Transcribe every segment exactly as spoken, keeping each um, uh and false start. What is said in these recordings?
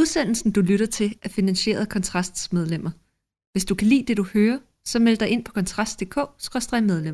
Udsendelsen, du lytter til, er finansieret af Kontrasts medlemmer. Hvis du kan lide det, du hører, så meld dig ind på kontrast punktum d k skråstreg medlem.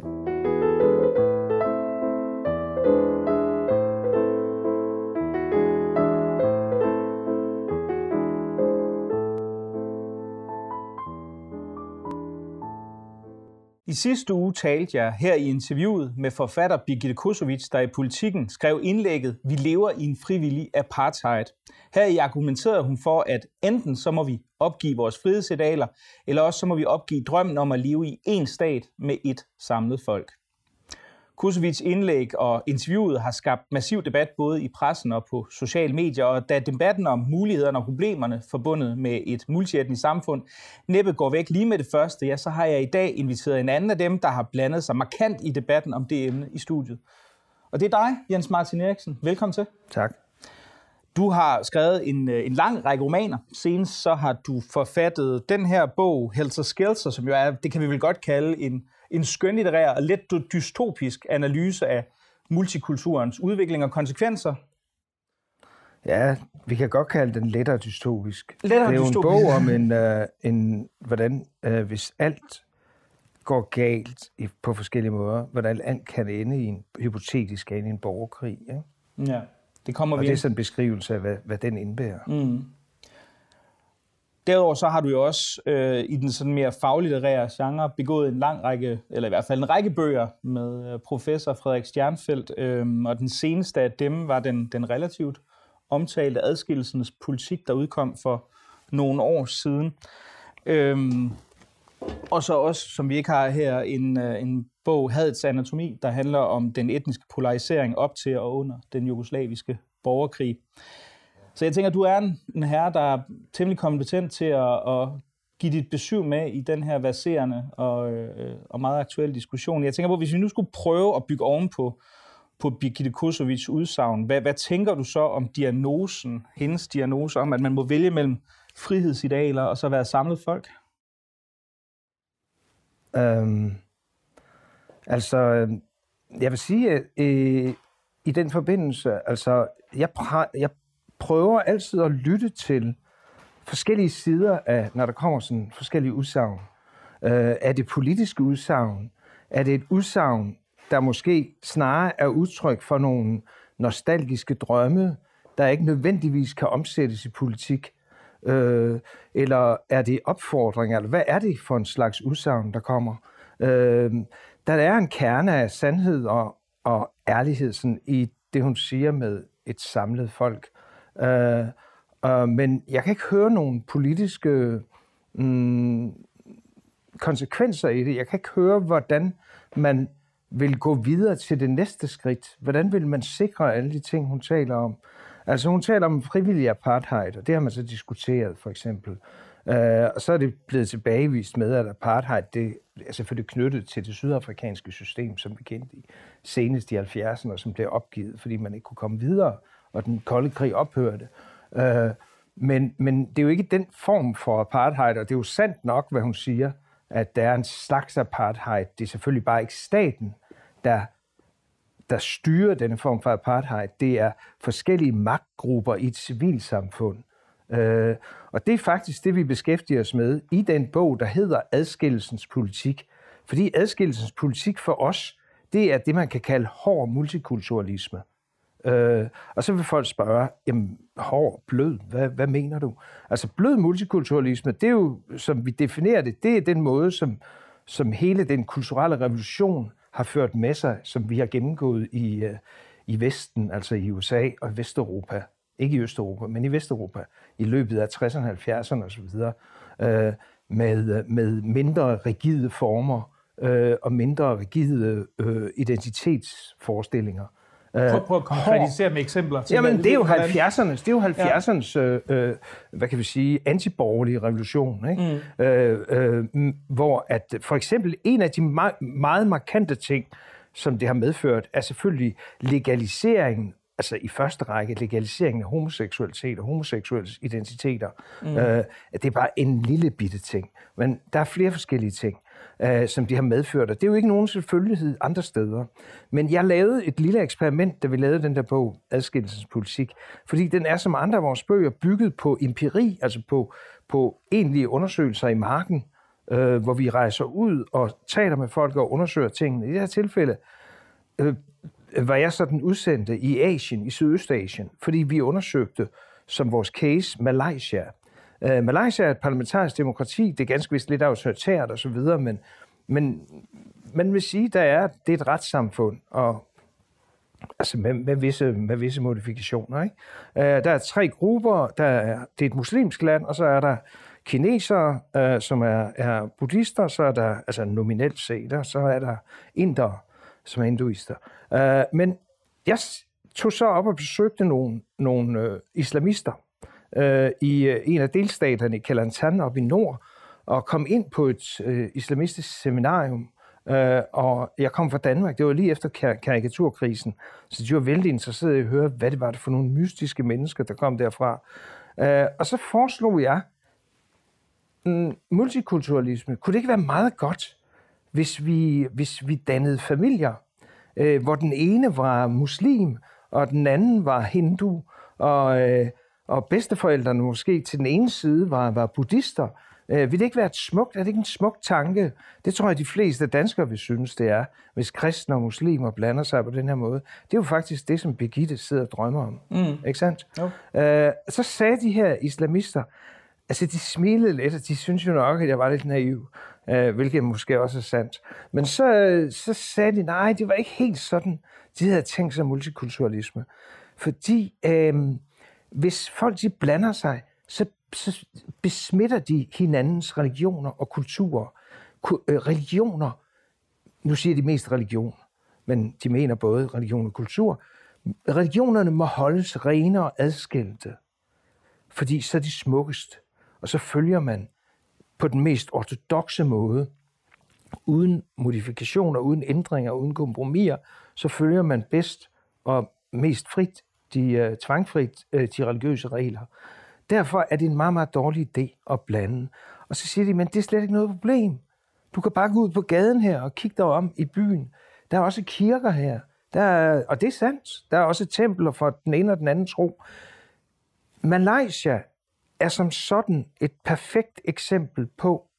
I sidste uge talte jeg her i interviewet med forfatter Birgitte Kosovic, der i Politiken skrev indlægget "Vi lever i en frivillig apartheid". Her i argumenterede hun for, at enten så må vi opgive vores frihedsidealer, eller også så må vi opgive drømmen om at leve i én stat med et samlet folk. Kosovics indlæg og interviewet har skabt massiv debat både i pressen og på sociale medier, og da debatten om mulighederne og problemerne forbundet med et multietnisk samfund næppe går væk lige med det første, ja, så har jeg i dag inviteret en anden af dem, der har blandet sig markant i debatten om det emne i studiet. Og det er dig, Jens Martin Eriksen. Velkommen til. Tak. Du har skrevet en, en lang række romaner. Senest så har du forfattet den her bog, Helter Skelter, som jo er, det kan vi vel godt kalde en En skønlitterær og let dystopisk analyse af multikulturens udvikling og konsekvenser. Ja, vi kan godt kalde den lettere dystopisk. Lettere det er jo dystopisk. en bog om, en, uh, en, hvordan, uh, hvis alt går galt i, på forskellige måder, hvordan alt kan ende i en hypotetisk ende i en borgerkrig. Ikke? Ja, det kommer og vi det er sådan en beskrivelse af, hvad, hvad den indebærer. Mm. Derudover så har du jo også øh, i den sådan mere faglitterære genre begået en lang række, eller i hvert fald en række bøger med øh, professor Frederik Stjernfeldt, øh, og den seneste af dem var den, den relativt omtalte Adskillelsens politik, der udkom for nogle år siden. Øh, og så også, som vi ikke har her, en, øh, en bog, Hadets anatomi, der handler om den etniske polarisering op til og under den jugoslaviske borgerkrig. Så jeg tænker, at du er en, en herre, der er temmelig kompetent til at, at give dit besøg med i den her verserende og, øh, og meget aktuelle diskussion. Jeg tænker på, hvis vi nu skulle prøve at bygge ovenpå på Birgitte Kosovics udsagn, hvad, hvad tænker du så om diagnosen, hendes diagnose om, at man må vælge mellem frihedsidealer og så være samlet folk? Øhm, altså, jeg vil sige, at øh, i den forbindelse, altså, jeg, præ- jeg prøver altid at lytte til forskellige sider af, når der kommer sådan forskellige udsagn. Øh, er det politiske udsagn? Er det et udsagn, der måske snarere er udtryk for nogle nostalgiske drømme, der ikke nødvendigvis kan omsættes i politik? Øh, eller er det opfordringer? Eller hvad er det for en slags udsagn, der kommer? Øh, der er en kerne af sandhed og, og ærlighed sådan, i det, hun siger med et samlet folk. Uh, uh, men jeg kan ikke høre nogen politiske um, konsekvenser i det. Jeg kan ikke høre, hvordan man vil gå videre til det næste skridt. Hvordan vil man sikre alle de ting, hun taler om? Altså hun taler om frivillig apartheid, og det har man så diskuteret for eksempel. Uh, og så er det blevet tilbagevist med, at apartheid det er selvfølgelig knyttet til det sydafrikanske system, som vi kendte i senest i halvfjerdserne, og som blev opgivet, fordi man ikke kunne komme videre, og den kolde krig ophørte. Øh, men, men det er jo ikke den form for apartheid, og det er jo sandt nok, hvad hun siger, at der er en slags apartheid. Det er selvfølgelig bare ikke staten, der, der styrer denne form for apartheid. Det er forskellige magtgrupper i et civilsamfund. Øh, og det er faktisk det, vi beskæftiger os med i den bog, der hedder Adskillelsens politik. Fordi adskillelsens politik for os, det er det, man kan kalde hård multikulturalisme. Øh, og så vil folk spørge, jamen, hård, blød, hvad, hvad mener du? Altså blød multikulturalisme, det er jo, som vi definerer det, det er den måde, som, som hele den kulturelle revolution har ført med sig, som vi har gennemgået i, uh, i Vesten, altså i U S A og i Vesteuropa. Ikke i Østeuropa, men i Vesteuropa, i løbet af tresserne, halvfjerdserne osv., øh, med, med mindre rigide former øh, og mindre rigide øh, identitetsforestillinger. Prøv, prøv at konkretisere med eksempler. Jamen, det er jo halvfjerdsernes, det er jo halvfjerdsernes, ja. øh, hvad kan vi sige, antiborgerlige revolution, ikke? Mm. Øh, øh, hvor at for eksempel en af de meget, meget markante ting, som det har medført, er selvfølgelig legaliseringen, altså i første række legaliseringen af homoseksualitet og homoseksuelle identiteter. Mm. Øh, det er bare en lille bitte ting, men der er flere forskellige ting. øh, som de har medført. Og det er jo ikke nogen selvfølgelighed andre steder. Men jeg lavede et lille eksperiment, da vi lavede den der bog, Adskillelsespolitik, fordi den er som andre af vores bøger bygget på empiri, altså på, på egentlige undersøgelser i marken, øh, hvor vi rejser ud og taler med folk og undersøger tingene. I det her tilfælde øh, var jeg sådan udsendte i Asien, i Sydøstasien, fordi vi undersøgte som vores case Malaysia. Uh, Malaysia er et parlamentarisk demokrati, det er ganske vist lidt autoritært og så videre, men, men man vil sige, der er, det er et retssamfund, og altså med, med, visse, med visse modifikationer. Ikke? Uh, der er tre grupper, der er, det er et muslimsk land, og så er der kinesere, uh, som er, er buddhister, så er der, altså nominelt set, og så er der indere, som er hinduister. Uh, men jeg tog så op og besøgte nogle, nogle uh, islamister uh, i uh, en af delstaterne i Kelantan oppe i nord, og kom ind på et uh, islamistisk seminarium, uh, og jeg kom fra Danmark, det var lige efter kar- karikaturkrisen, så de var vældig interesserede i at høre, hvad det var for nogle mystiske mennesker, der kom derfra. Uh, og så foreslog jeg, um, multikulturalisme, kunne det ikke være meget godt, hvis vi, hvis vi dannede familier, øh, hvor den ene var muslim, og den anden var hindu, og, øh, og bedsteforældrene måske til den ene side var, var buddhister. Øh, vil det ikke være et smukt, er det ikke en smuk tanke? Det tror jeg, de fleste danskere vil synes, det er, hvis kristne og muslimer blander sig på den her måde. Det er jo faktisk det, som Birgitte sidder og drømmer om. Mm. Ikke sandt? Jo. Øh, så sagde de her islamister, altså de smilede lidt, og de synes jo nok, at jeg var lidt naiv, øh, hvilket måske også er sandt. Men så, så sagde de, nej, det var ikke helt sådan, de havde tænkt sig multikulturalisme. Fordi øh, hvis folk de blander sig, så, så besmitter de hinandens religioner og kulturer. Ku, øh, religioner, nu siger de mest religion, men de mener både religion og kultur. Religionerne må holdes rene og adskilte, fordi så er de smukkest. Og så følger man på den mest ortodokse måde, uden modifikationer, uden ændringer, uden kompromiser, så følger man bedst og mest frit, de uh, tvangfrit, uh, de religiøse regler. Derfor er det en meget, meget dårlig idé at blande. Og så siger de, men det er slet ikke noget problem. Du kan bare gå ud på gaden her og kigge dig om i byen. Der er også kirker her. Der er, og det er sandt. Der er også templer for den ene og den anden tro. Malaysia er som sådan et perfekt eksempel på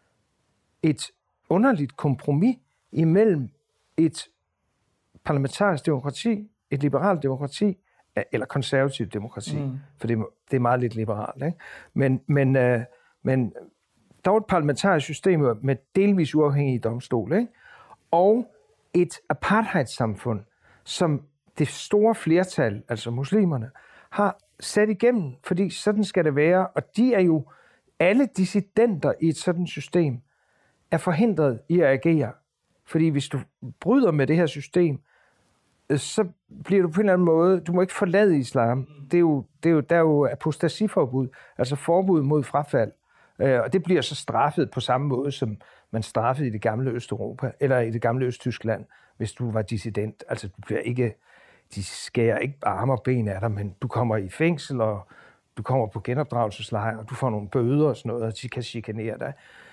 et underligt kompromis imellem et parlamentarisk demokrati, et liberalt demokrati, eller konservativt demokrati, mm. for det, det er meget lidt liberalt, ikke? Men, men, øh, men dog et parlamentarisk system med delvis uafhængige domstole, ikke? Og et apartheidsamfund, som det store flertal, altså muslimerne, har sat igennem, fordi sådan skal det være, og de er jo, alle dissidenter i et sådan system, er forhindret i at agere. Fordi hvis du bryder med det her system, så bliver du på en eller anden måde, du må ikke forlade islam. Det er jo, det er jo, der er jo apostasiforbud, altså forbud mod frafald. Og det bliver så straffet på samme måde, som man straffede i det gamle Østeuropa, eller i det gamle Østtyskland, hvis du var dissident. Altså du bliver ikke, de skærer ikke arme og ben af dig, men du kommer i fængsel, og du kommer på genopdragelseslejr, og du får nogle bøder og sådan noget, og de kan chikanere dig.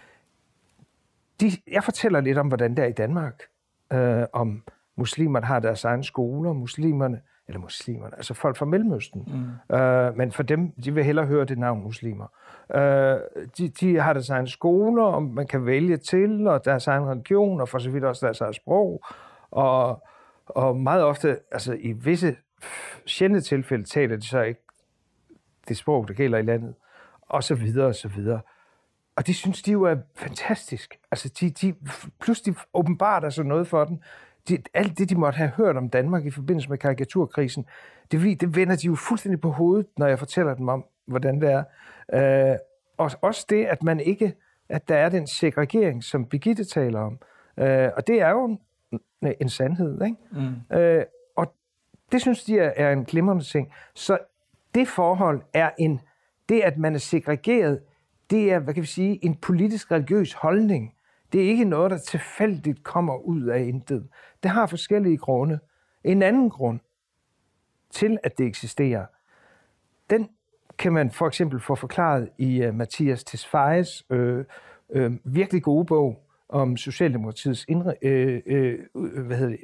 De, jeg fortæller lidt om, hvordan det er i Danmark, øh, om muslimerne har deres egne skoler, muslimerne, eller muslimerne, altså folk fra Mellemøsten, mm. øh, men for dem, de vil hellere høre det navn muslimer. Øh, de, de har deres egne skoler, og man kan vælge til, og deres egen religion, og for så vidt også deres eget sprog, og, og meget ofte, altså i visse sjældne tilfælde, taler de så ikke det sprog, der gælder i landet, og så videre, og så videre. Og det synes de jo er fantastisk. Altså, de, de pludselig åbenbart er sådan noget for dem. De, alt det, de måtte have hørt om Danmark i forbindelse med karikaturkrisen, det, det vender de jo fuldstændig på hovedet, når jeg fortæller dem om, hvordan det er. Øh, og også det, at man ikke, at der er den segregering, som Birgitte taler om. Øh, og det er jo en, en sandhed, ikke? Mm. Øh, og det synes de er, er en glimrende ting. Så det forhold er en, det at man er segregeret, det er, hvad kan vi sige, en politisk religiøs holdning. Det er ikke noget, der tilfældigt kommer ud af intet. Det har forskellige grunde. En anden grund til, at det eksisterer, den kan man for eksempel få forklaret i uh, Mathias Tesfayes øh, øh, virkelig gode bog, om Socialdemokratiets indre, øh, øh, hvad hedder det?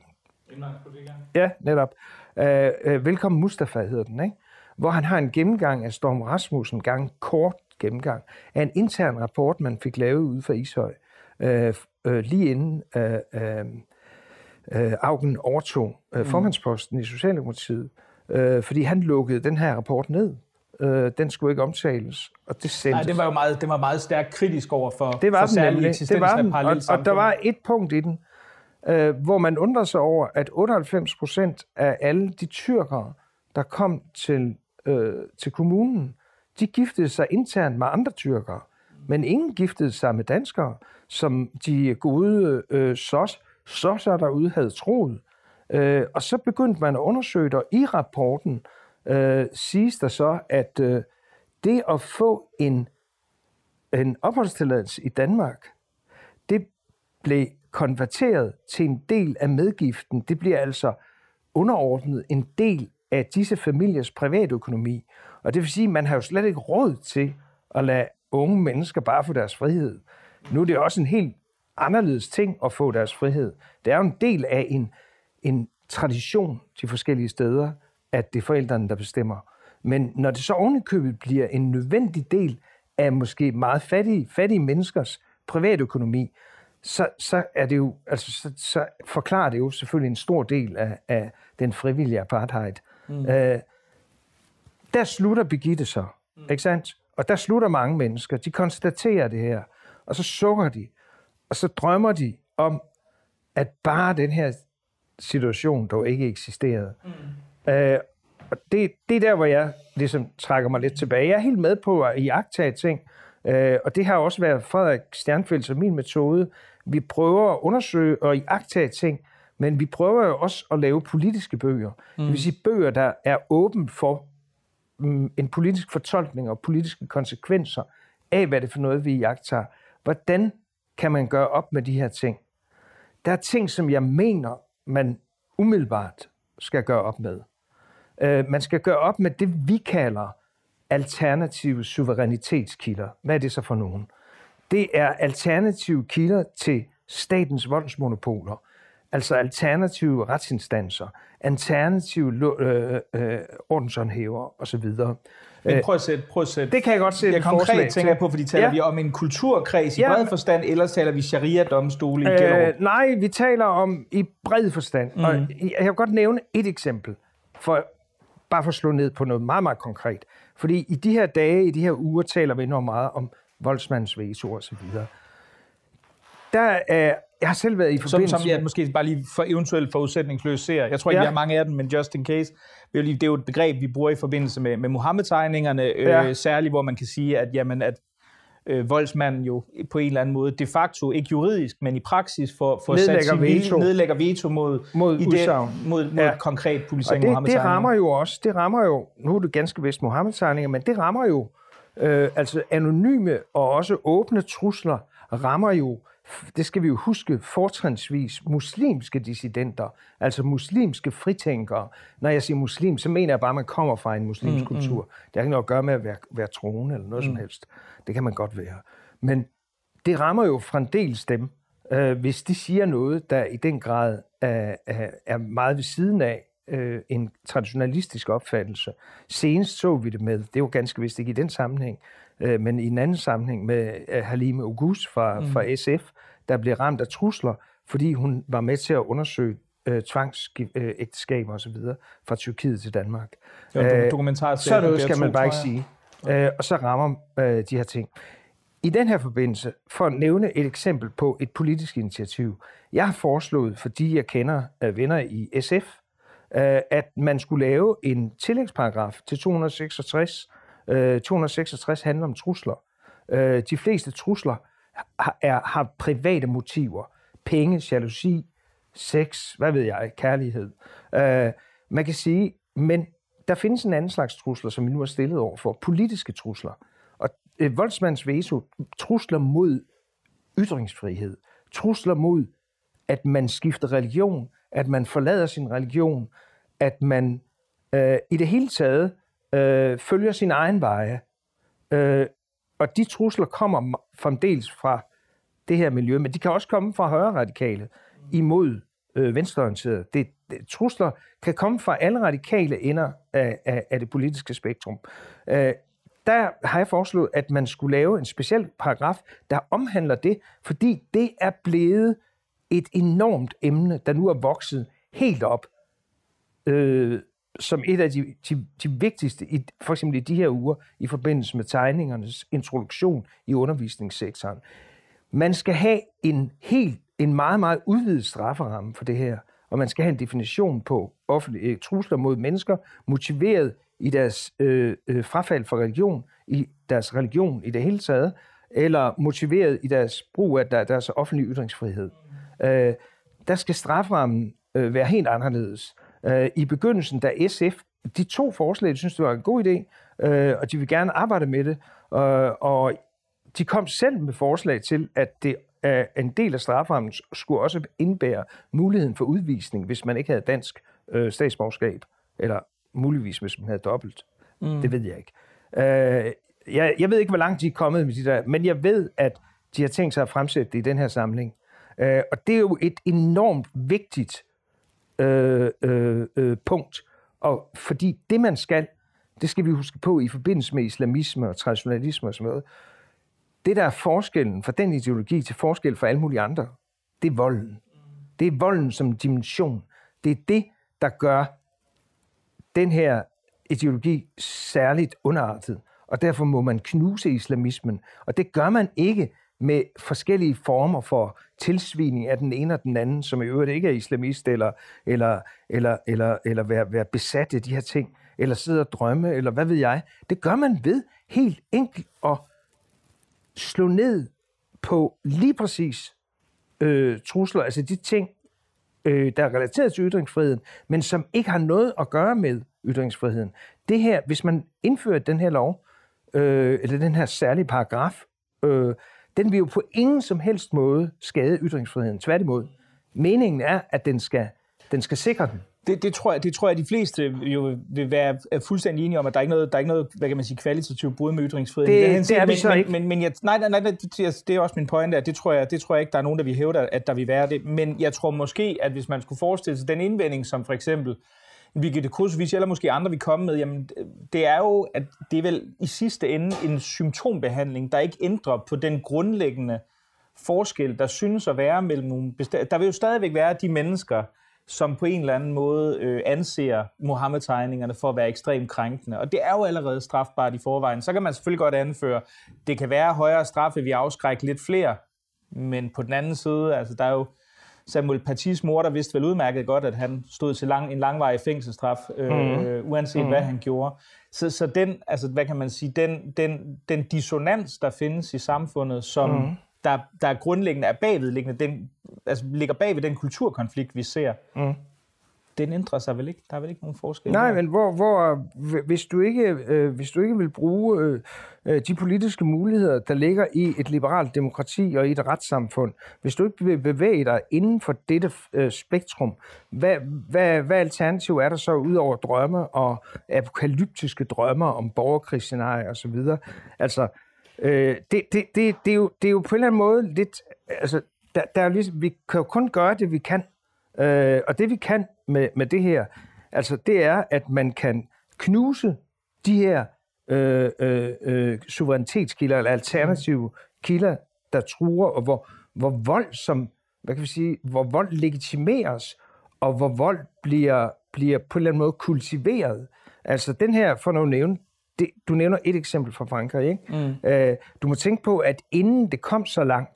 Ja, netop. Øh, øh, Velkommen Mustafa hedder den, ikke? Hvor han har en gennemgang af Storm Rasmussen, gang kort gennemgang, af en intern rapport, man fik lavet ude fra Ishøj, øh, øh, lige inden øh, øh, øh, Auken overtog øh, formandsposten i Socialdemokratiet, øh, fordi han lukkede den her rapport ned. Øh, den skulle ikke omtales, og det sendtes. Nej, det var jo meget, det var meget stærkt kritisk over for, det var for den særlig nemlig. eksistens Det var af den, og, og der var et punkt i den, øh, hvor man undrer sig over, at otteoghalvfems procent af alle de tyrkere, der kom til, øh, til kommunen, de giftede sig internt med andre tyrkere, men ingen giftede sig med danskere, som de gode øh, sos, sosser derude havde troet. Øh, og så begyndte man at undersøge det, og i rapporten øh, siges der så, at øh, det at få en, en opholdstilladelse i Danmark, det blev konverteret til en del af medgiften. Det bliver altså underordnet en del af disse familiers privatøkonomi. Og det vil sige, at man har jo slet ikke råd til at lade unge mennesker bare få deres frihed. Nu er det også en helt anderledes ting at få deres frihed. Det er jo en del af en, en tradition de forskellige steder, at det er forældrene, der bestemmer. Men når det så ovenikøbet bliver en nødvendig del af måske meget fattige, fattige menneskers privatøkonomi, så, så, er det jo, altså, så, så forklarer det jo selvfølgelig en stor del af, af den frivillige apartheid. Mm. Øh, der slutter Birgitte så, mm. ikke sandt? Og der slutter mange mennesker. De konstaterer det her, og så sukker de, og så drømmer de om, at bare den her situation dog ikke eksisterede. Mm. Øh, og det, det er der, hvor jeg ligesom trækker mig lidt tilbage. Jeg er helt med på at iagttage ting, øh, og det har også været Frederik Stjernfeldt og min metode. Vi prøver at undersøge og iagttage ting, men vi prøver jo også at lave politiske bøger. Mm. Det vil sige bøger, der er åbent for um, en politisk fortolkning og politiske konsekvenser af, hvad det er for noget, vi iagttager. Hvordan kan man gøre op med de her ting? Der er ting, som jeg mener, man umiddelbart skal gøre op med. Uh, man skal gøre op med det, vi kalder alternative suverænitetskilder. Hvad er det så for nogen? Det er alternative kilder til statens voldsmonopoler, altså alternative retsinstanser, alternative øh, øh, ordenshåndhævere osv. Men prøv at sætte, prøv at sætte. Det kan jeg godt sætte jeg konkret tænker jeg på, fordi taler ja. vi om en kulturkreds i ja. bred forstand, eller taler vi sharia-domstole i Gellerup? Øh, nej, vi taler om i bred forstand. Mm. Og jeg kan godt nævne et eksempel, for bare for at slå ned på noget meget, meget konkret. Fordi i de her dage, i de her uger, taler vi enormt meget om voldsmandens veto og så videre. Der er, jeg har selv været i forbindelse... Som, som jeg måske bare lige for eventuelt forudsætningsløst ser. Jeg tror ikke, ja. vi har mange af dem, men just in case. Det er jo et begreb, vi bruger i forbindelse med, med Muhammed-tegningerne, ja. øh, særligt hvor man kan sige, at, jamen, at øh, voldsmanden jo på en eller anden måde, de facto, ikke juridisk, men i praksis, for, for nedlægger, sat veto. nedlægger veto mod, mod, idé, mod, mod ja. konkret publicering af Muhammed-tegninger. Det rammer jo også, det rammer jo, nu er det ganske vist Muhammed-tegninger, men det rammer jo, øh, altså anonyme og også åbne trusler, rammer jo, det skal vi jo huske, fortrinsvis muslimske dissidenter, altså muslimske fritænkere. Når jeg siger muslim, så mener jeg bare, at man kommer fra en muslimsk mm, kultur. Mm. Det har ikke noget at gøre med at være, være troende eller noget mm. som helst. Det kan man godt være. Men det rammer jo fremdeles dem, øh, hvis de siger noget, der i den grad er, er, er meget ved siden af øh, en traditionalistisk opfattelse. Senest så vi det med, det var ganske vist ikke i den sammenhæng, øh, men i en anden sammenhæng med øh, Halime Oguz fra, mm. fra S F, der blev ramt af trusler, fordi hun var med til at undersøge øh, tvangsægteskaber osv. fra Tyrkiet til Danmark. Ja, dokumentar så noget skal man bare ikke sige. Øh, og så rammer øh, de her ting. I den her forbindelse, for at nævne et eksempel på et politisk initiativ, jeg har foreslået, fordi jeg kender øh, venner i S F, øh, at man skulle lave en tillægsparagraf til to hundrede seksogtres. Øh, to hundrede seksogtres handler om trusler. Øh, de fleste trusler har, er, har private motiver. Penge, jalousi, sex, hvad ved jeg, kærlighed. Øh, man kan sige, men der findes en anden slags trusler, som vi nu har stillet over for. Politiske trusler. Og øh, voldsmandens veto, trusler mod ytringsfrihed. Trusler mod, at man skifter religion, at man forlader sin religion, at man øh, i det hele taget øh, følger sin egen veje. Øh, og de trusler kommer fremdeles fra det her miljø, men de kan også komme fra højre radikale imod øh, venstreorienterede. Det, det, trusler kan komme fra alle radikale ender af, af, af det politiske spektrum. Øh, der har jeg foreslået, at man skulle lave en speciel paragraf, der omhandler det, fordi det er blevet et enormt emne, der nu er vokset helt op, øh, som et af de, de, de vigtigste, i, for eksempel i de her uger, i forbindelse med tegningernes introduktion i undervisningssektoren. Man skal have en helt, en meget, meget udvidet strafferamme for det her, og man skal have en definition på offentlige trusler mod mennesker, motiveret i deres øh, øh, frafald fra religion, i deres religion i det hele taget, eller motiveret i deres brug af der, deres offentlige ytringsfrihed. Øh, der skal straframmen øh, være helt anderledes. Øh, I begyndelsen, da S F, de to forslag, de synes, det var en god idé, øh, og de vil gerne arbejde med det, øh, og de kom selv med forslag til, at det øh, en del af straframmen skulle også indbære muligheden for udvisning, hvis man ikke havde dansk øh, statsborgerskab, eller muligvis, hvis man havde dobbelt. Mm. Det ved jeg ikke. Øh, jeg, jeg ved ikke, hvor langt de er kommet med de der, men jeg ved, at de har tænkt sig at fremsætte det i den her samling. Øh, og det er jo et enormt vigtigt øh, øh, øh, punkt, og fordi det, man skal, det skal vi huske på i forbindelse med islamisme og traditionalisme og sådan noget, det, der er forskellen fra den ideologi til forskel fra alle mulige andre, det er volden. Det er volden som dimension. Det er det, der gør den her ideologi særligt underartet, og derfor må man knuse islamismen. Og det gør man ikke med forskellige former for tilsvining af den ene og den anden, som i øvrigt ikke er islamist, eller, eller, eller, eller, eller være, være besat af de her ting, eller sidde og drømme, eller hvad ved jeg. Det gør man ved helt enkelt at slå ned på lige præcis øh, trusler, altså de ting, øh, der er relateret til ytringsfriheden, men som ikke har noget at gøre med ytringsfriheden. Det her, hvis man indfører den her lov, øh, eller den her særlige paragraf, øh, den vil jo på ingen som helst måde skade ytringsfriheden. Tværtimod. Meningen er, at den skal, den skal sikre den. Det, det, tror jeg, det tror jeg, de fleste jo vil være fuldstændig enige om, at der er ikke noget, der er ikke noget, hvad kan man sige, kvalitativt brud med ytringsfriheden. Det, det er vi så men, ikke. Men, men jeg, nej, nej, nej, det, det er også min pointe, at det tror jeg, det tror jeg ikke, der er nogen, der vil hævde, at der vil være det. Men jeg tror måske, at hvis man skulle forestille sig den indvending, som for eksempel Birgitte Kosovic eller måske andre vil komme med, jamen det er jo, at det er vel i sidste ende en symptombehandling, der ikke ændrer på den grundlæggende forskel, der synes at være mellem nogle bestemte. Der vil jo stadigvæk være de mennesker, som på en eller anden måde øh, anser Mohammed-tegningerne for at være ekstremt krænkende. Og det er jo allerede strafbart i forvejen. Så kan man selvfølgelig godt anføre, det kan være højere straffe, vi afskrækker lidt flere. Men på den anden side, altså der er jo Samuel Patys mor, der vidste vel udmærket godt, at han stod til lang, en langvarig fængselsstraf, øh, mm. uanset mm. hvad han gjorde. Så, så den, altså hvad kan man sige, den, den, den dissonans, der findes i samfundet, som mm. der, der er grundlæggende er bagvedliggende, den, altså ligger bag ved den kulturkonflikt, vi ser, mm. den ændrer sig vel ikke? Der er vel ikke nogen forskel? Nej, men hvor, hvor, hvis, du ikke, øh, hvis du ikke vil bruge øh, de politiske muligheder, der ligger i et liberalt demokrati og i et retssamfund, hvis du ikke vil bevæge dig inden for dette øh, spektrum, hvad, hvad, hvad alternativ er der så ud over drømme og apokalyptiske drømmer om borgerkrigsscenarier og så videre? Altså, øh, det, det, det, det, er jo, det er jo på en eller anden måde lidt, altså, der, der er ligesom, vi kan jo kun gøre det, vi kan. Øh, og det vi kan med, med det her, altså det er, at man kan knuse de her øh, øh, øh, suverænitetskilder eller alternative kilder, der truer, og hvor, hvor vold som, hvad kan vi sige, hvor vold legitimeres, og hvor vold bliver, bliver på en eller anden måde kultiveret. Altså den her, for at nævne, det, du nævner et eksempel fra Frankrig, ikke? Mm. Øh, du må tænke på, at inden det kom så langt,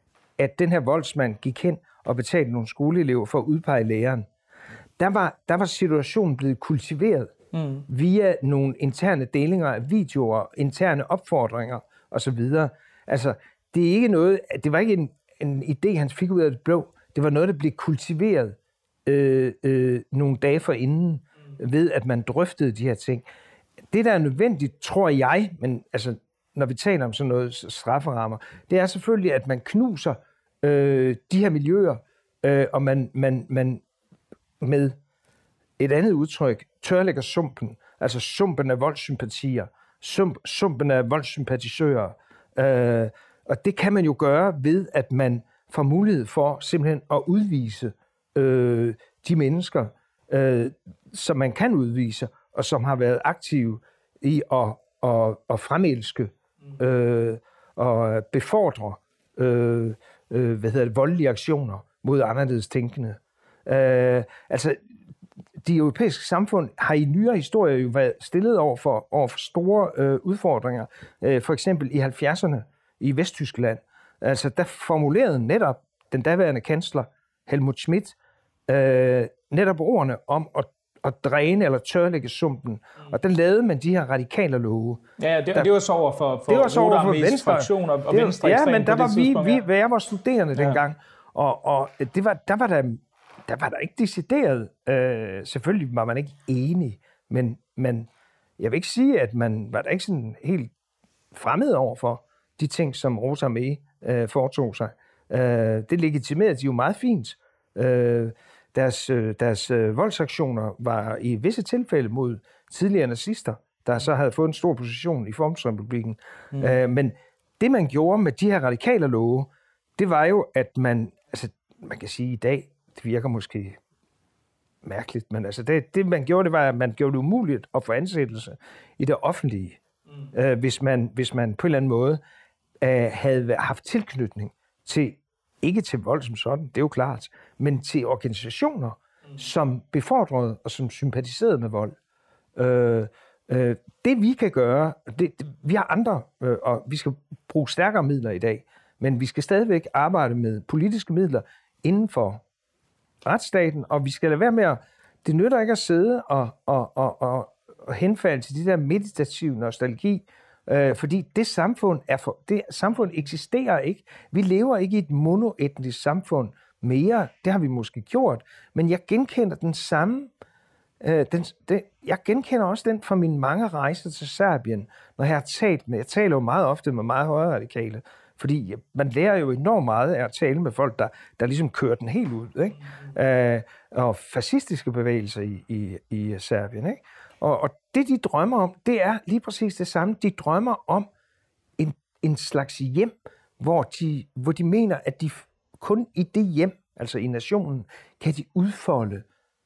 at den her voldsmand gik hen og betalte nogle skoleelever for at udpege læreren, der var, der var situationen blevet kultiveret mm. via nogle interne delinger af videoer, interne opfordringer osv. Altså, det er ikke noget, det var ikke en, en idé, han fik ud af det blå. Det var noget, der blev kultiveret øh, øh, nogle dage forinden, mm. ved at man drøftede de her ting. Det, der er nødvendigt, tror jeg, men altså, når vi taler om sådan noget strafferammer, det er selvfølgelig, at man knuser øh, de her miljøer, øh, og man, man, man med et andet udtryk tørlægger sumpen, altså sumpen af voldssympatier, sump, sumpen af voldssympatisører, øh, og det kan man jo gøre ved, at man får mulighed for simpelthen at udvise øh, de mennesker, øh, som man kan udvise, og som har været aktive i at, at, at fremelske øh, og befordre øh, øh, hvad hedder det, voldelige aktioner mod anderledes tænkende. Øh, altså, de europæiske samfund har i nyere historie jo været stillet over for, over for store øh, udfordringer. Øh, for eksempel i halvfjerdserne i Vesttyskland. Altså, der formulerede netop den daværende kansler Helmut Schmidt øh, netop ordene om at, at dræne eller tørlægge sumpen. Og der lavede man de her radikale love. Ja, det, der, det var så over for, for, det var så over for venstre fraktion og, og det, venstre ja, men der var vi, vi, vi, jeg var studerende ja. dengang, og, og det var, der var der, der var der ikke decideret. Øh, selvfølgelig var man ikke enig, men, men jeg vil ikke sige, at man var der ikke sådan helt fremmed over for de ting, som Rosa May øh, foretog sig. Øh, det legitimerede de jo meget fint. Øh, deres deres øh, voldsaktioner var i visse tilfælde mod tidligere nazister, der så havde fået en stor position i Forbundsrepublikken. Mm. Øh, men det, man gjorde med de her radikale love, det var jo, at man, altså man kan sige i dag, det virker måske mærkeligt, men altså det, det man gjorde, det var, at man gjorde det umuligt at få ansættelse i det offentlige, mm. øh, hvis, man, hvis man på en eller anden måde øh, havde haft tilknytning til, ikke til vold som sådan, det er jo klart, men til organisationer, mm. som befordrede og som sympatiserede med vold. Øh, øh, det vi kan gøre, det, det, vi har andre, øh, og vi skal bruge stærkere midler i dag, men vi skal stadigvæk arbejde med politiske midler inden for retsstaten, og vi skal lade være med at, det nytter ikke at sidde og, og, og, og, og henfalde til de der meditative nostalgi, øh, fordi det samfund, er for, det samfund eksisterer ikke. Vi lever ikke i et monoetnisk samfund mere, det har vi måske gjort, men jeg genkender den samme, øh, den, det, jeg genkender også den fra mine mange rejser til Serbien, når jeg har talt med, jeg taler jo meget ofte med meget højere radikale, fordi man lærer jo enormt meget af at tale med folk, der, der ligesom kører den helt ud, ikke? Mm. Øh, og fascistiske bevægelser i, i, i Serbien, ikke? Og, og det, de drømmer om, det er lige præcis det samme. De drømmer om en, en slags hjem, hvor de, hvor de mener, at de kun i det hjem, altså i nationen, kan de udfolde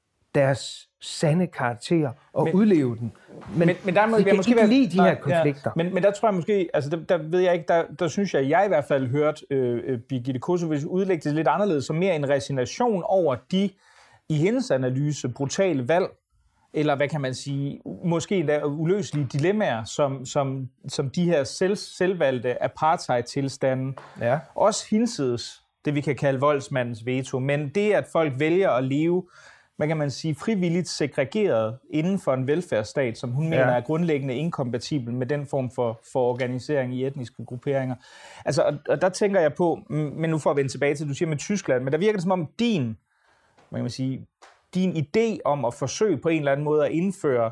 deres sande karakter og men, udleve den. Men, men, men der må de kan måske ikke være, lide de nej, her konflikter. Ja, men, men der tror jeg måske, altså der, der ved jeg ikke, der, der synes jeg, jeg i hvert fald hørte øh, Birgitte Kosovic udlægge det lidt anderledes, som mere en resignation over de, i hendes analyse, brutale valg, eller hvad kan man sige, måske endda uløselige dilemmaer, som, som, som de her selv, selvvalgte apartheid-tilstande, ja. Også hinsides det, vi kan kalde voldsmandens veto, men det, at folk vælger at leve, hvad kan man sige, frivilligt segregeret inden for en velfærdsstat, som hun ja. mener er grundlæggende inkompatibel med den form for, for organisering i etniske grupperinger. Altså, og, og der tænker jeg på, men nu får vi vende tilbage til, du siger med Tyskland, men der virker det som om din, hvad kan man sige, din idé om at forsøge på en eller anden måde at indføre,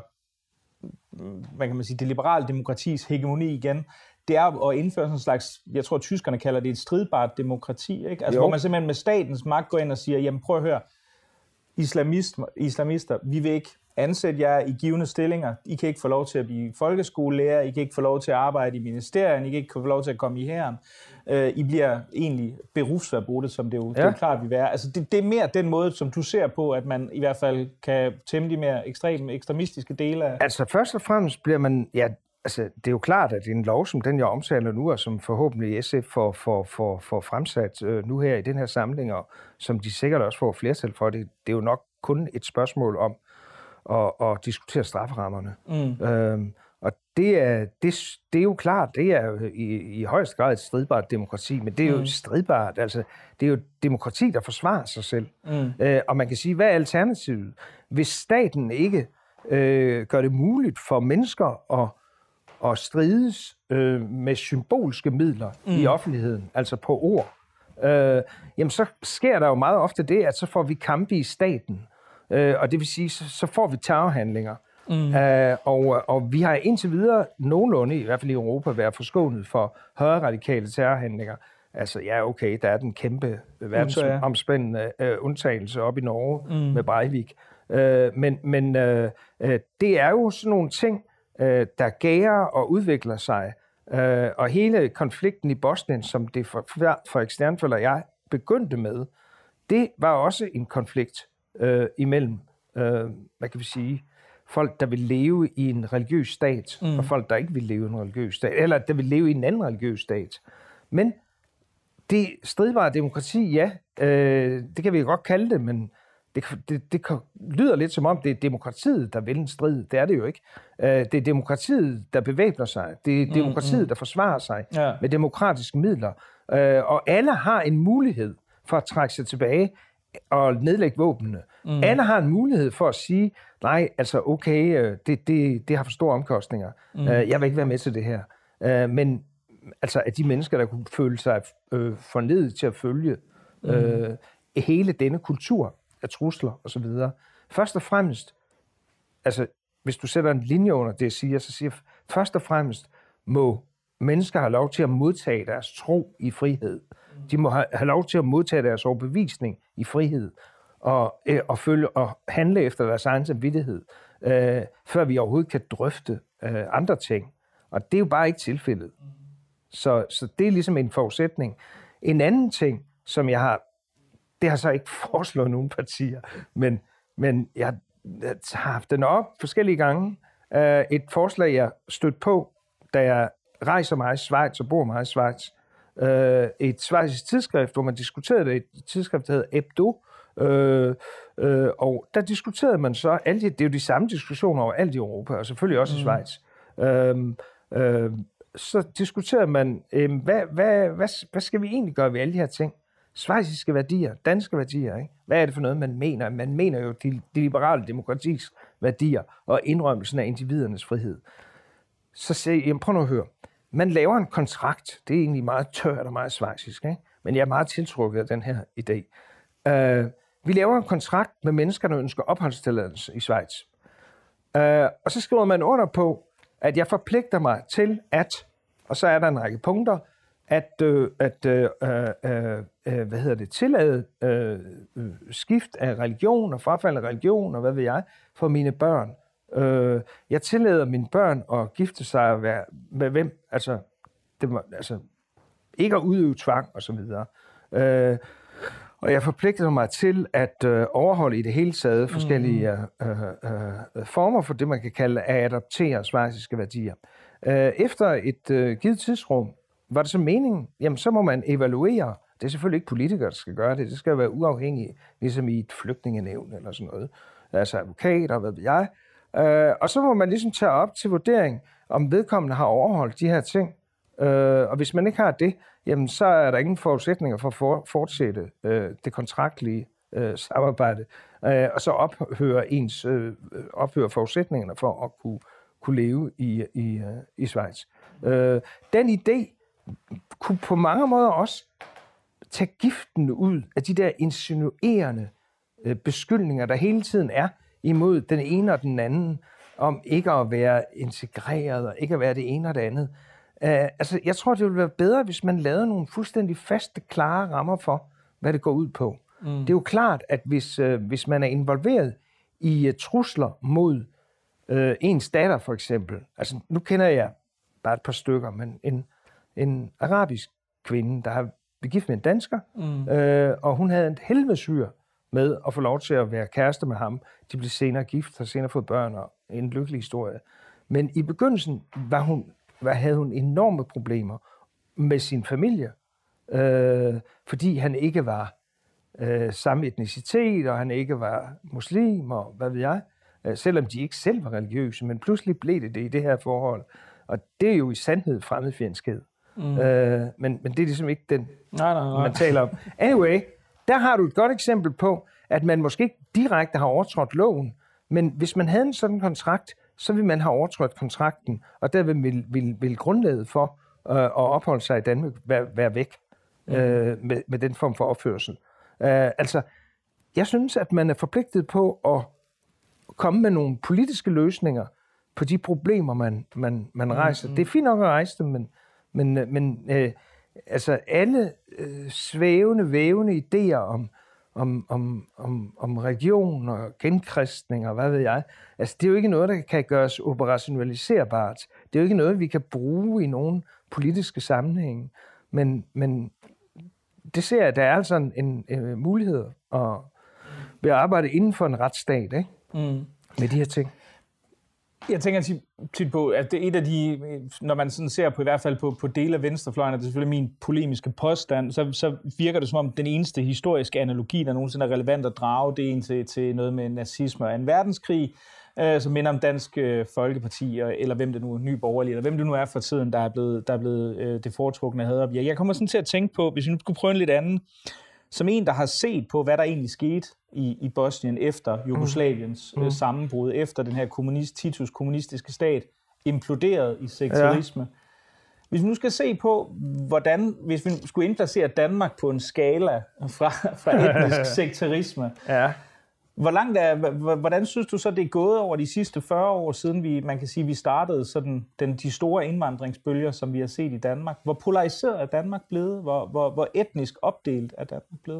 hvad kan man sige, det liberale demokratis hegemoni igen, det er at indføre sådan en slags, jeg tror tyskerne kalder det et stridbart demokrati, ikke? Altså, hvor man simpelthen med statens magt går ind og siger, jamen prøv at høre, Islamist, islamister, vi vil ikke ansætte jer i givende stillinger. I kan ikke få lov til at blive folkeskolelærer, I kan ikke få lov til at arbejde i ministerien, I kan ikke få lov til at komme i hæren. Uh, I bliver egentlig berufsverbodet, som det jo ja. det er klart vil være. Altså det, det er mere den måde, som du ser på, at man i hvert fald kan tæmme de mere ekstreme, ekstremistiske dele af... Altså først og fremmest bliver man... Ja, altså det er jo klart, at en lov som den, jeg omtaler nu, og som forhåbentlig S F får, får, får, får fremsat øh, nu her i den her samling, og som de sikkert også får flertal for, det, det er jo nok kun et spørgsmål om at, at diskutere strafferammerne. Mm. Øhm, og det er, det, det er jo klart, det er jo i, i højeste grad et stridbart demokrati, men det er jo mm. stridbart, altså det er jo demokrati, der forsvarer sig selv. Mm. Øh, og man kan sige, hvad er alternativet? Hvis staten ikke øh, gør det muligt for mennesker at og strides øh, med symbolske midler mm. i offentligheden, altså på ord, øh, jamen så sker der jo meget ofte det, at så får vi kampe i staten. Øh, og det vil sige, så, så får vi terrorhandlinger. Mm. Øh, og, og vi har indtil videre nogenlunde, i hvert fald i Europa, været forskånet for højre radikale terrorhandlinger. Altså, ja, okay, der er den kæmpe verdensomspændende øh, undtagelse op i Norge mm. med Breivik. Øh, men men øh, øh, det er jo sådan nogle ting, der gærer og udvikler sig Øh, og hele konflikten i Bosnien, som det for, for Stjernfeldt og jeg begyndte med, det var også en konflikt øh, imellem, øh, hvad kan vi sige, folk, der vil leve i en religiøs stat, mm. og folk, der ikke vil leve i en religiøs stat, eller der vil leve i en anden religiøs stat. Men det stridbare demokrati, ja, øh, det kan vi godt kalde det, men det, det, det lyder lidt som om, det er demokratiet, der vil en strid. Det er det jo ikke. Øh, det er demokratiet, der bevæbner sig. Det er demokratiet, mm, der forsvarer sig ja. med demokratiske midler. Øh, og alle har en mulighed for at trække sig tilbage og nedlægge våbnene. Mm. Alle har en mulighed for at sige, nej, altså okay, det, det, det har for store omkostninger. Mm. Øh, jeg vil ikke være med til det her. Øh, men altså, at de mennesker, der kunne føle sig øh, forledet til at følge øh, mm. hele denne kultur af trusler og så videre. Først og fremmest, altså, hvis du sætter en linje under det, jeg siger, så siger først og fremmest må mennesker have lov til at modtage deres tro i frihed. De må have, have lov til at modtage deres overbevisning i frihed og, øh, og følge og handle efter deres egen samvittighed, øh, før vi overhovedet kan drøfte øh, andre ting. Og det er jo bare ikke tilfældet. Så, så det er ligesom en forudsætning. En anden ting, som jeg har, det har så ikke foreslået nogen partier, men, men jeg har haft den op forskellige gange. Uh, et forslag, jeg stødte på, da jeg rejser mig i Schweiz og bor mig i Schweiz. Uh, et schweizisk tidsskrift, hvor man diskuterede det, et tidsskrift, der hedder Hebdo. Uh, uh, og der diskuterede man så, alle de, det er jo de samme diskussioner over alt i Europa, og selvfølgelig også mm. i Schweiz. Uh, uh, så diskuterede man, øh, hvad, hvad, hvad, hvad skal vi egentlig gøre ved alle de her ting? Schweiziske værdier, danske værdier, ikke? Hvad er det for noget, man mener? Man mener jo de, de liberale demokratiske værdier og indrømmelsen af individernes frihed. Så siger jeg, prøv nu at høre. Man laver en kontrakt. Det er egentlig meget tørt og meget schweizisk, ikke? Men jeg er meget tiltrukket af den her idé. Uh, vi laver en kontrakt med mennesker, der ønsker opholdstilladelse i Schweiz. Uh, og så skriver man under på, at jeg forpligter mig til at, og så er der en række punkter, at, øh, at øh, øh, øh, hvad hedder det, tillade øh, øh, skift af religion og frafald af religion og hvad ved jeg, for mine børn. Øh, jeg tillader mine børn at gifte sig og være med hvem, altså, det må, altså ikke at udøve tvang og så videre. Øh, Og jeg forpligter mig til at øh, overholde i det hele taget forskellige øh, øh, former for det, man kan kalde at adoptere schweiziske værdier. Øh, efter et øh, givet tidsrum, var det så meningen, jamen så må man evaluere. Det er selvfølgelig ikke politikere, der skal gøre det. Det skal være uafhængigt, ligesom i et flygtningenævn eller sådan noget. Altså advokater, hvad ved jeg. Øh, og så må man ligesom tage op til vurdering, om vedkommende har overholdt de her ting. Øh, og hvis man ikke har det, jamen så er der ingen forudsætninger for at for, fortsætte øh, det kontraktlige øh, samarbejde, øh, og så ophøre ens øh, ophøre forudsætningerne for at kunne, kunne leve i, i, øh, i Schweiz. Øh, den idé kunne på mange måder også tage giften ud af de der insinuerende øh, beskyldninger, der hele tiden er imod den ene og den anden, om ikke at være integreret og ikke at være det ene og det andet. Uh, altså, jeg tror, det ville være bedre, hvis man lavede nogle fuldstændig faste, klare rammer for, hvad det går ud på. Mm. Det er jo klart, at hvis, uh, hvis man er involveret i uh, trusler mod uh, ens datter, for eksempel. Altså, nu kender jeg bare et par stykker, men en, en arabisk kvinde, der har begift med en dansker, mm. uh, og hun havde et helvedesyr med at få lov til at være kæreste med ham. De blev senere gift, har senere fået børn, og en lykkelig historie. Men i begyndelsen var hun havde hun enorme problemer med sin familie, øh, fordi han ikke var øh, samme etnicitet, og han ikke var muslim, og hvad ved jeg, øh, selvom de ikke selv var religiøse, men pludselig blev det det i det her forhold. Og det er jo i sandhed fremmedfjendskhed. Mm. Øh, men, men det er ligesom ikke den, nej, nej, nej. man taler om. Anyway, der har du et godt eksempel på, at man måske ikke direkte har overtrådt loven, men hvis man havde en sådan kontrakt, så vil man have overtrådt kontrakten, og derved vil, vil, vil grundlaget for øh, at opholde sig i Danmark være, være væk øh, med, med den form for opførsel. Øh, altså, jeg synes, at man er forpligtet på at komme med nogle politiske løsninger på de problemer, man, man, man rejser. Mm-hmm. Det er fint nok at rejse dem, men, men, men øh, altså, alle øh, svævende, vævende idéer om Om, om, om, om religion og genkristning og hvad ved jeg. Altså, det er jo ikke noget, der kan gøres operationaliserbart. Det er jo ikke noget, vi kan bruge i nogen politiske sammenhænge. Men, men det ser jeg, der er altså en, en, en mulighed at, ved at arbejde inden for en retsstat, ikke? Mm. Med de her ting. Jeg tænker tit, tit på, at det er et af de, når man sådan ser på i hvert fald på, på dele af venstrefløjen, og det er selvfølgelig min polemiske påstand, så, så virker det som om den eneste historiske analogi, der nogensinde er relevant at drage, det er en til, til noget med nazisme og en verdenskrig, øh, som minder om Dansk øh, Folkeparti, eller hvem det nu er, Ny Borgerlige, eller hvem det nu er for tiden, der er blevet, der er blevet øh, det foretrukne hadobjekt. Jeg kommer sådan til at tænke på, hvis vi nu skulle prøve en lidt anden, som en, der har set på, hvad der egentlig skete i, i Bosnien efter Jugoslaviens mm. øh, sammenbrud, efter den her kommunist, Titus kommunistiske stat imploderede i sekterisme. Ja. Hvis vi nu skal se på, hvordan, hvis vi skulle indplacere Danmark på en skala fra, fra etnisk sekterisme, ja. Hvor langt er, hvordan synes du så, det er gået over de sidste fyrre år siden, vi, man kan sige, vi startede sådan den, de store indvandringsbølger, som vi har set i Danmark? Hvor polariseret er Danmark blevet? Hvor, hvor, hvor etnisk opdelt er Danmark blevet?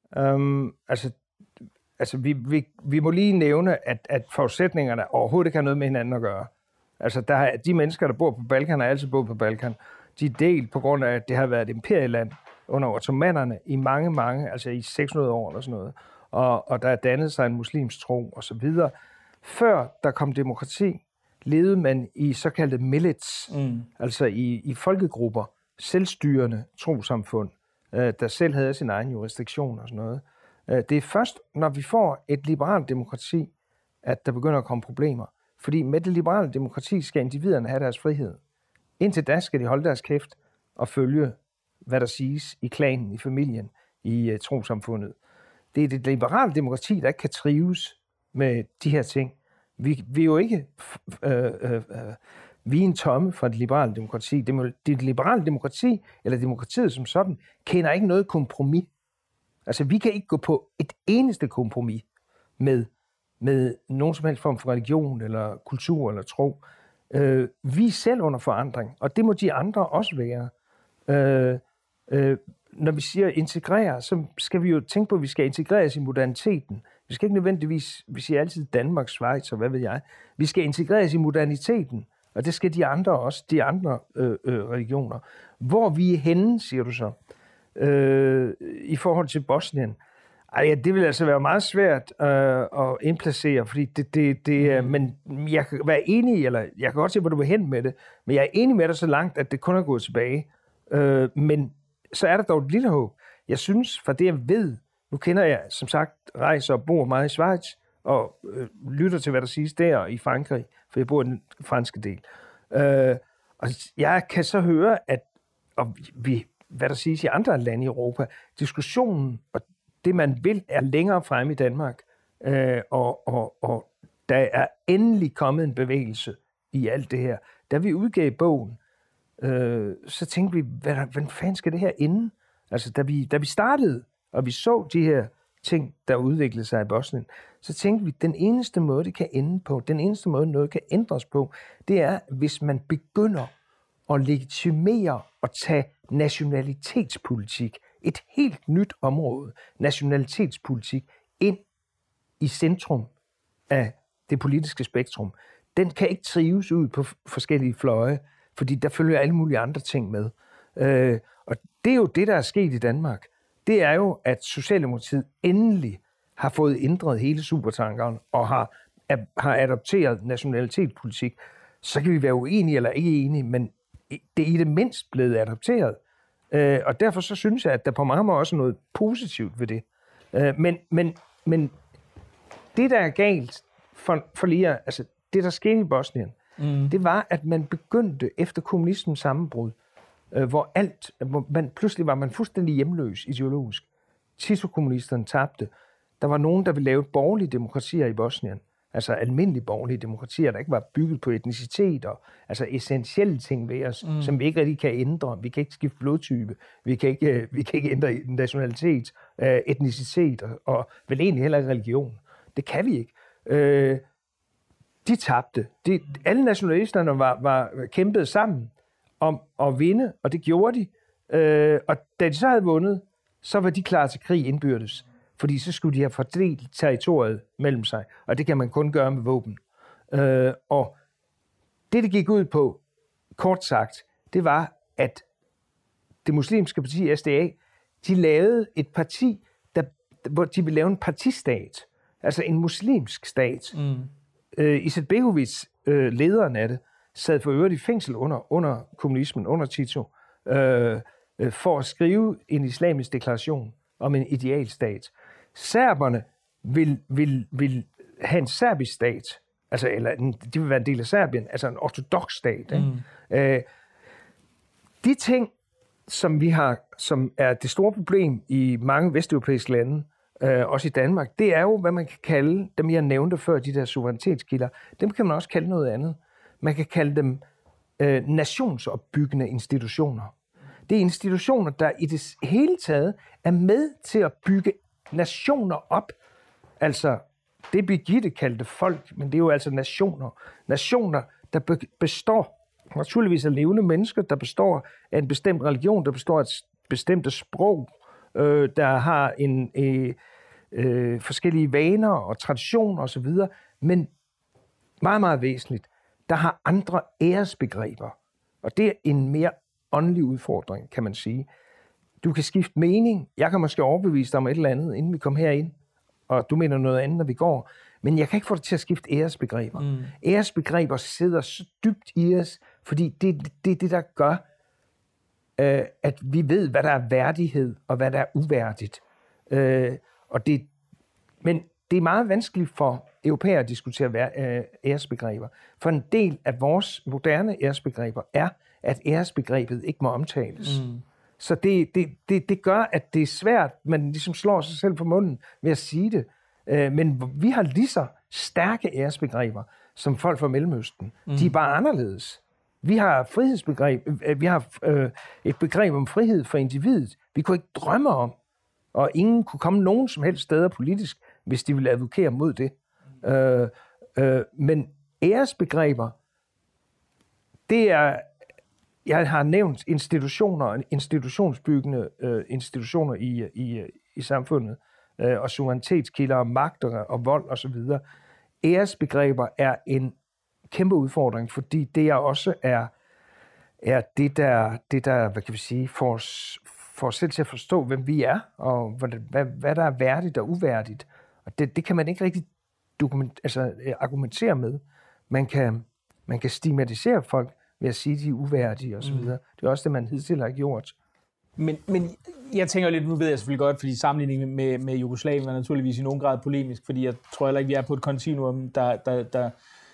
Um, altså, altså vi, vi, vi må lige nævne, at, at forudsætningerne overhovedet ikke har noget med hinanden at gøre. Altså, der er, de mennesker, der bor på Balkan, har altid boet på Balkan. De er delt på grund af, at det har været et imperieland under ottomanerne i mange, mange, altså i seks hundrede år eller sådan noget. Og, og der er dannet sig en muslimsk tro og så videre. Før der kom demokrati, levede man i såkaldte millets, mm. altså i, i folkegrupper, selvstyrende trosamfund, øh, der selv havde sin egen jurisdiktion og sådan noget. Øh, det er først, når vi får et liberalt demokrati, at der begynder at komme problemer. Fordi med det liberale demokrati skal individerne have deres frihed. Indtil da skal de holde deres kæft og følge, hvad der siges i klanen, i familien, i uh, trosamfundet. Det er det liberale demokrati, der ikke kan trives med de her ting. Vi, vi er jo ikke øh, øh, øh, vi er en tomme fra det liberale demokrati. Det, det liberale demokrati, eller demokratiet som sådan, kender ikke noget kompromis. Altså, vi kan ikke gå på et eneste kompromis med, med nogen som helst form for religion, eller kultur, eller tro. Øh, vi er selv under forandring, og det må de andre også være. Øh, øh, Når vi siger integrere, så skal vi jo tænke på, at vi skal integreres i moderniteten. Vi skal ikke nødvendigvis, vi siger altid Danmark, Schweiz og hvad ved jeg. Vi skal integreres i moderniteten, og det skal de andre også, de andre øh, øh, religioner. Hvor vi er henne, siger du så, øh, i forhold til Bosnien. Ej, ja, det vil altså være meget svært øh, at indplacere, fordi det, det, det er, men jeg kan være enig, eller jeg kan godt se, hvor du vil hen med det, men jeg er enig med dig så langt, at det kun er gået tilbage. Øh, men så er der dog et lille håb. Jeg synes, for det jeg ved, nu kender jeg, som sagt, rejser og bor meget i Schweiz, og øh, lytter til, hvad der siges der i Frankrig, for jeg bor i den franske del. Øh, og jeg kan så høre, at og vi, hvad der siges i andre lande i Europa, diskussionen og det, man vil, er længere frem i Danmark, øh, og, og, og der er endelig kommet en bevægelse i alt det her. Da vi udgav bogen, Øh, så tænkte vi, hvad, hvad fanden skal det her ende? Altså, da vi, da vi startede, og vi så de her ting, der udviklede sig i Bosnien, så tænkte vi, den eneste måde, det kan ende på, den eneste måde, noget kan ændres på, det er, hvis man begynder at legitimere og tage nationalitetspolitik, et helt nyt område, nationalitetspolitik, ind i centrum af det politiske spektrum. Den kan ikke trives ud på forskellige fløje, fordi der følger alle mulige andre ting med. Øh, og det er jo det, der er sket i Danmark. Det er jo, at Socialdemokratiet endelig har fået ændret hele supertankeren og har, har adopteret nationalitetspolitik. Så kan vi være uenige eller ikke enige, men det er i det mindst blevet adopteret. Øh, og derfor så synes jeg, at der på mange måder også er noget positivt ved det. Øh, men, men, men det, der er galt for, for lige, altså det, der skete i Bosnien, Mm. det var, at man begyndte efter kommunismens sammenbrud, øh, hvor alt, hvor man, pludselig var man fuldstændig hjemløs ideologisk. Tito-kommunisterne tabte. Der var nogen, der ville lave borgerlige demokratier i Bosnien, altså almindelige borgerlige demokratier, der ikke var bygget på etnicitet, og altså essentielle ting ved os, mm. som vi ikke rigtig kan ændre. Vi kan ikke skifte blodtype, vi kan ikke, vi kan ikke ændre nationalitet, øh, etnicitet, og, og vel egentlig heller ikke religion. Det kan vi ikke. Øh, De tabte. De, alle nationalisterne var, var kæmpet sammen om at vinde, og det gjorde de. Øh, og da de så havde vundet, så var de klar til krig indbyrdes. Fordi så skulle de have fordelt territoriet mellem sig, og det kan man kun gøre med våben. Øh, og det, det gik ud på, kort sagt, det var, at det muslimske parti, S D A, de lavede et parti, der, hvor de ville lave en partistat, altså en muslimsk stat. Mm. Øh, Iset Begovic, øh, lederen af det, sad for øvrigt i fængsel under, under kommunismen, under Tito, øh, øh, for at skrive en islamisk deklaration om en idealstat. Serberne vil, vil, vil have en serbisk stat, altså, eller en, de vil være en del af Serbien, altså en ortodox stat. Mm. Øh, de ting, som vi har, som er det store problem i mange vesteuropæiske lande, øh, også i Danmark, det er jo, hvad man kan kalde, dem jeg nævnte før, de der suverænitetskilder, dem kan man også kalde noget andet. Man kan kalde dem øh, nationsopbyggende institutioner. Det er institutioner, der i det hele taget er med til at bygge nationer op. Altså, det Birgitte kaldte folk, men det er jo altså nationer. Nationer, der består naturligvis af levende mennesker, der består af en bestemt religion, der består af et bestemt sprog, øh, der har en øh, øh, forskellige vaner og traditioner osv., men meget, meget væsentligt, der har andre æresbegreber. Og det er en mere åndelig udfordring, kan man sige. Du kan skifte mening. Jeg kan måske overbevise dig om et eller andet, inden vi kommer herind, og du mener noget andet, når vi går. Men jeg kan ikke få dig til at skifte æresbegreber. Mm. Æresbegreber sidder så dybt i os, fordi det er det, det, der gør, øh, at vi ved, hvad der er værdighed, og hvad der er uværdigt. Øh, og det, men det er meget vanskeligt for europæere at diskutere vær, øh, æresbegreber. For en del af vores moderne æresbegreber er, at æresbegrebet ikke må omtales. Mm. Så det, det, det, det gør, at det er svært, man ligesom slår sig selv på munden ved at sige det. Øh, men vi har lige så stærke æresbegreber, som folk fra Mellemøsten. Mm. De er bare anderledes. Vi har frihedsbegreb, vi har øh, et begreb om frihed for individet. Vi kunne ikke drømme om, og ingen kunne komme nogen som helst steder politisk, hvis de ville advokere mod det. Mm. Øh, øh, men æresbegreber, det er, jeg har nævnt institutioner, institutionsbyggende øh, institutioner i, i, i samfundet, øh, og suverænitetskilder, og magt og, og vold osv. Æresbegreber er en kæmpe udfordring, fordi det er også er, er det, der, det, der, hvad kan vi sige, får os, får os selv til at forstå, hvem vi er, og hvad, hvad, hvad der er værdigt og uværdigt. Og det, det kan man ikke rigtig dokument, altså, argumentere med. Man kan, man kan stigmatisere folk ved at sige, at de er uværdige osv. Mm. Det er også det, man hidtil har gjort. Men, men jeg tænker lidt, nu ved jeg selvfølgelig godt, fordi sammenligningen med, med Jugoslavien er naturligvis i nogen grad polemisk, fordi jeg tror heller ikke, vi er på et kontinuum, der, der, der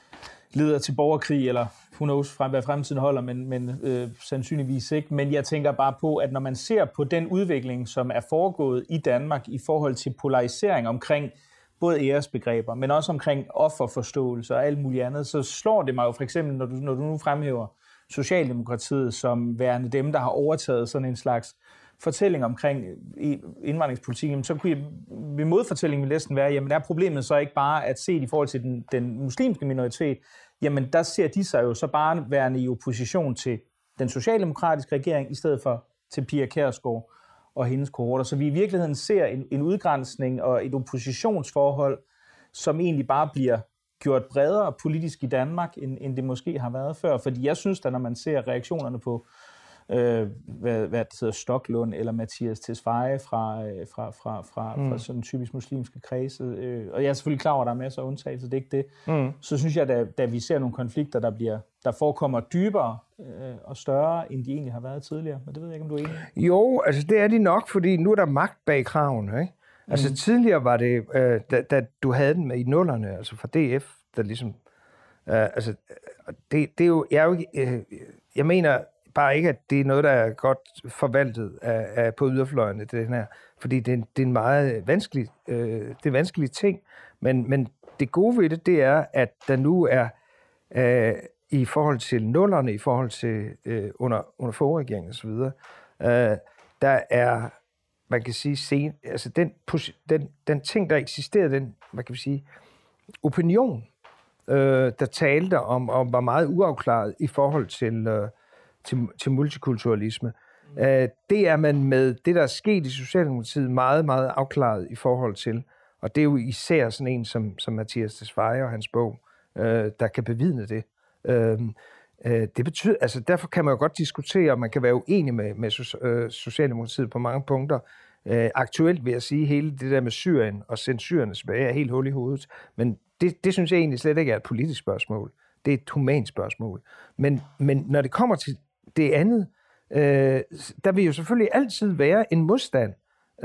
leder til borgerkrig, eller who knows, frem, hvad fremtiden holder, men, men øh, sandsynligvis ikke. Men jeg tænker bare på, at når man ser på den udvikling, som er foregået i Danmark i forhold til polarisering omkring både æresbegreber, men også omkring offerforståelse og alt muligt andet, så slår det mig jo for eksempel, når du, når du nu fremhæver Socialdemokratiet som værende dem, der har overtaget sådan en slags fortælling omkring indvandringspolitikken, så kunne jeg, ved modfortællingen vil næsten være, jamen der er problemet så ikke bare at se i forhold til den, den muslimske minoritet, jamen der ser de sig jo så bare værende i opposition til den socialdemokratiske regering, i stedet for til Pia Kjærsgaard og hendes kohorter. Så vi i virkeligheden ser en, en udgrænsning og et oppositionsforhold, som egentlig bare bliver gjort bredere politisk i Danmark, end, end det måske har været før. Fordi jeg synes da, når man ser reaktionerne på øh, hvad, hvad det hedder, Stoklund eller Mathias Tesfaye fra, fra, fra, fra, mm. fra sådan typisk muslimske kredse, øh, og jeg er selvfølgelig klar over, at der er masser af undtagelser, det er ikke det, mm. så synes jeg, da, da vi ser nogle konflikter, der, bliver, der forekommer dybere øh, og større, end de egentlig har været tidligere. Men det ved jeg ikke, om du er enig? Jo, altså det er de nok, fordi nu er der magt bag kravene, ikke? Altså mm. tidligere var det, øh, da, da du havde den med i nullerne, altså fra D F, der ligesom, øh, altså det, det er jo, jeg er jo ikke, øh, jeg mener bare ikke, at det er noget, der er godt forvaltet af, af på yderfløjene, det her, fordi det, er, det er en meget vanskelig, øh, det er vanskelige ting, men, men det gode ved det, det er, at der nu er, øh, i forhold til nullerne, i forhold til øh, under, under forregeringen og så videre, øh, der er, man kan sige, sen, altså den, den, den ting, der eksisterede, den, man kan sige, opinion, øh, der talte om, og var meget uafklaret i forhold til, øh, til, til multikulturalisme. Mm. Øh, det er man med det, der er sket i Socialdemokratiet, meget, meget afklaret i forhold til. Og det er jo især sådan en som, som Mathias Tesfaye og hans bog, øh, der kan bevidne det. Øh, øh, det betyder, altså derfor kan man jo godt diskutere, og man kan være uenig med, med so- øh, Socialdemokratiet på mange punkter. Øh, aktuelt vil jeg sige, hele det der med Syrien og sende syrerne tilbage er helt hul i hovedet. Men det, det synes jeg egentlig slet ikke er et politisk spørgsmål. Det er et humant spørgsmål. Men, men når det kommer til det andet, øh, der vil jo selvfølgelig altid være en modstand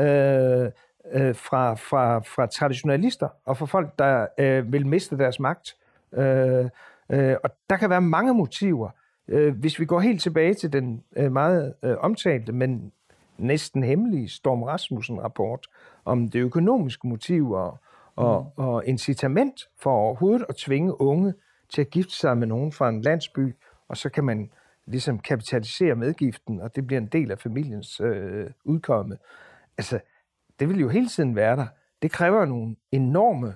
øh, øh, fra, fra, fra traditionalister og fra folk, der øh, vil miste deres magt. Øh, øh, og der kan være mange motiver. Øh, hvis vi går helt tilbage til den øh, meget øh, omtalte, men næsten hemmelige Storm Rasmussen-rapport om det økonomiske motiv og, og, mm. og incitament for overhovedet at tvinge unge til at gifte sig med nogen fra en landsby, og så kan man ligesom kapitalisere medgiften, og det bliver en del af familiens øh, udkomme. Altså, det vil jo hele tiden være der. Det kræver nogle enorme,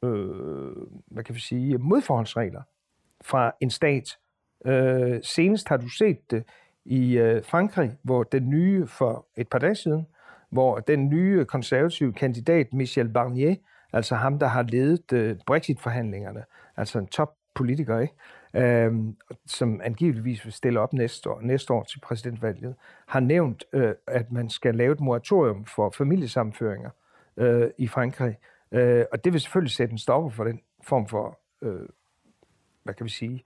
øh, hvad kan vi sige, modforholdsregler fra en stat. Øh, senest har du set det i øh, Frankrig, hvor den nye, for et par dage siden, hvor den nye konservative kandidat Michel Barnier, altså ham, der har ledet øh, Brexit-forhandlingerne, altså en toppolitiker, ikke? Øhm, som angiveligvis vil stille op næste år, næste år til præsidentvalget, har nævnt, øh, at man skal lave et moratorium for familiesammenføringer øh, i Frankrig. Øh, og det vil selvfølgelig sætte en stopper for den form for, øh, hvad kan vi sige,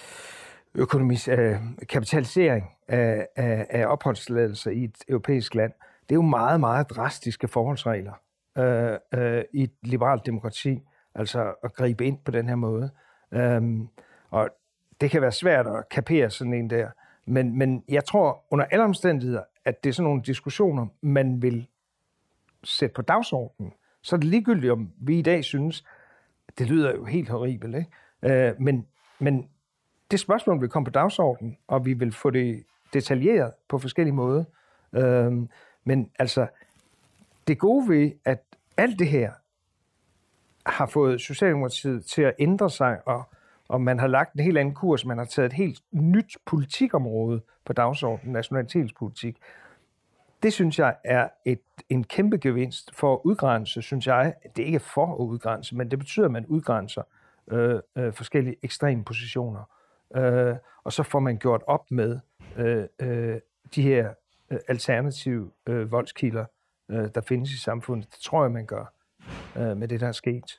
økonomis, øh, kapitalisering af, af, af opholdstilladelser i et europæisk land. Det er jo meget, meget drastiske forholdsregler øh, øh, i et liberalt demokrati, altså at gribe ind på den her måde. Um, og det kan være svært at kapere sådan en der, men, men jeg tror under alle omstændigheder, at det er sådan nogle diskussioner, man vil sætte på dagsordenen. Så er det ligegyldigt, om vi i dag synes, det lyder jo helt horribelt, ikke? Uh, men, men det spørgsmål vil komme på dagsordenen, og vi vil få det detaljeret på forskellige måder. Uh, men altså, det gode ved, at alt det her har fået Socialdemokratiet til at ændre sig, og, og man har lagt en helt anden kurs, man har taget et helt nyt politikområde på dagsordenen, nationalitetspolitik. Det synes jeg er et, en kæmpe gevinst for at udgrænse, synes jeg. Det er ikke for at udgrænse, men det betyder, at man udgrænser øh, øh, forskellige ekstreme positioner. Øh, og så får man gjort op med øh, øh, de her øh, alternative øh, voldskilder, øh, der findes i samfundet. Det tror jeg, man gør øh, med det, der er sket.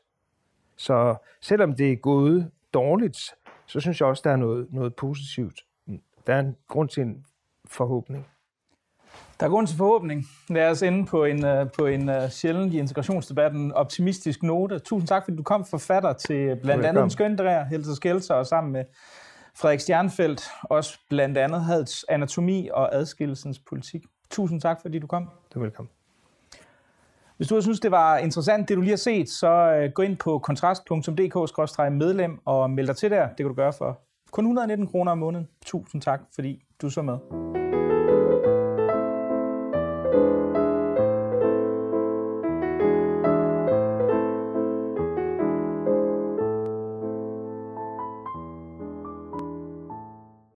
Så selvom det er gået dårligt, så synes jeg også, der er noget, noget positivt. Der er en grund til en forhåbning. Der er grund til forhåbning. Lad os ende på en, uh, på en uh, sjældent i integrationsdebatten optimistisk note. Tusind tak, fordi du kom, forfatter til blandt andet Den skønlitterære Helter Skelter, og sammen med Frederik Stjernfeldt også blandt andet Hadets anatomi og adskillelsens politik. Tusind tak, fordi du kom. Du er velkommen. Hvis du synes, det var interessant, det du lige har set, så gå ind på kontrast punktum d k skråstreg medlem og meld dig til der. Det kan du gøre for kun et hundrede og nitten kroner om måneden. Tusind tak, fordi du så med.